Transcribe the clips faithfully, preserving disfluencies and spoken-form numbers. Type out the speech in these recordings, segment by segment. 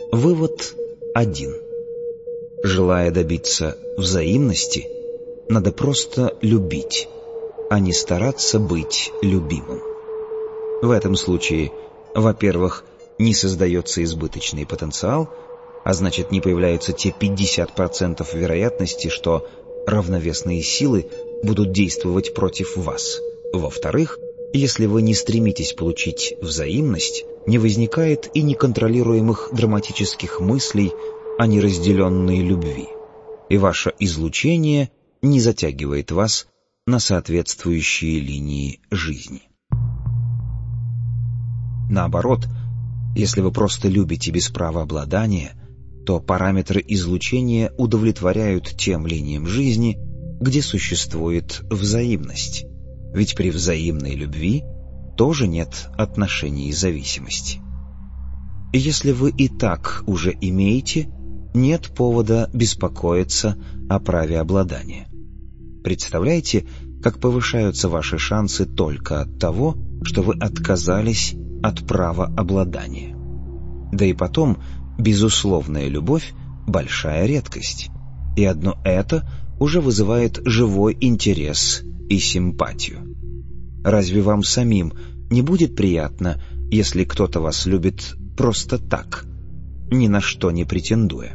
Вывод один. Желая добиться взаимности, надо просто любить, а не стараться быть любимым. В этом случае, во-первых, не создается избыточный потенциал, а значит, не появляются те пятьдесят процентов вероятности, что равновесные силы будут действовать против вас. Во-вторых, если вы не стремитесь получить взаимность, не возникает и неконтролируемых драматических мыслей о неразделенной любви, и ваше излучение не затягивает вас на соответствующие линии жизни. Наоборот, если вы просто любите без права обладания, то параметры излучения удовлетворяют тем линиям жизни, где существует взаимность. Ведь при взаимной любви тоже нет отношений зависимости. И если вы и так уже имеете, нет повода беспокоиться о праве обладания. Представляете, как повышаются ваши шансы только от того, что вы отказались от права обладания. Да и потом, безусловная любовь – большая редкость, и одно это уже вызывает живой интерес и симпатию. Разве вам самим не будет приятно, если кто-то вас любит просто так, ни на что не претендуя?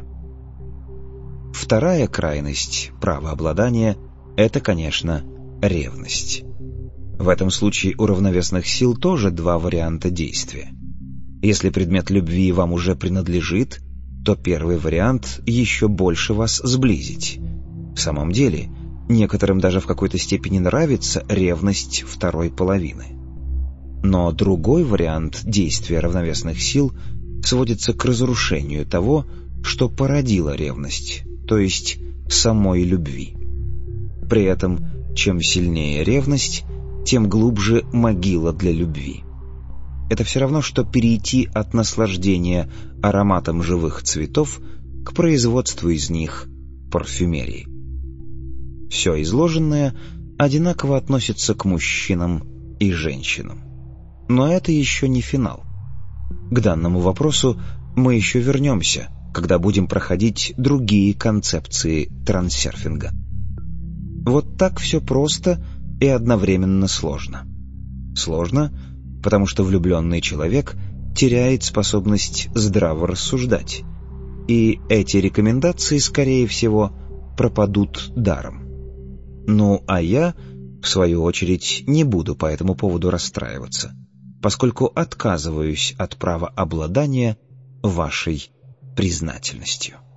Вторая крайность права обладания – это, конечно, ревность. В этом случае у равновесных сил тоже два варианта действия. Если предмет любви вам уже принадлежит, то первый вариант еще больше вас сблизить. В самом деле, некоторым даже в какой-то степени нравится ревность второй половины. Но другой вариант действия равновесных сил сводится к разрушению того, что породило ревность, то есть самой любви. При этом, чем сильнее ревность, тем глубже могила для любви. Это все равно, что перейти от наслаждения ароматом живых цветов к производству из них парфюмерии. Все изложенное одинаково относится к мужчинам и женщинам. Но это еще не финал. К данному вопросу мы еще вернемся, когда будем проходить другие концепции трансерфинга. Вот так все просто и одновременно сложно. Сложно, потому что влюбленный человек теряет способность здраво рассуждать, и эти рекомендации, скорее всего, пропадут даром. Ну, а я, в свою очередь, не буду по этому поводу расстраиваться, поскольку отказываюсь от права обладания вашей признательностью.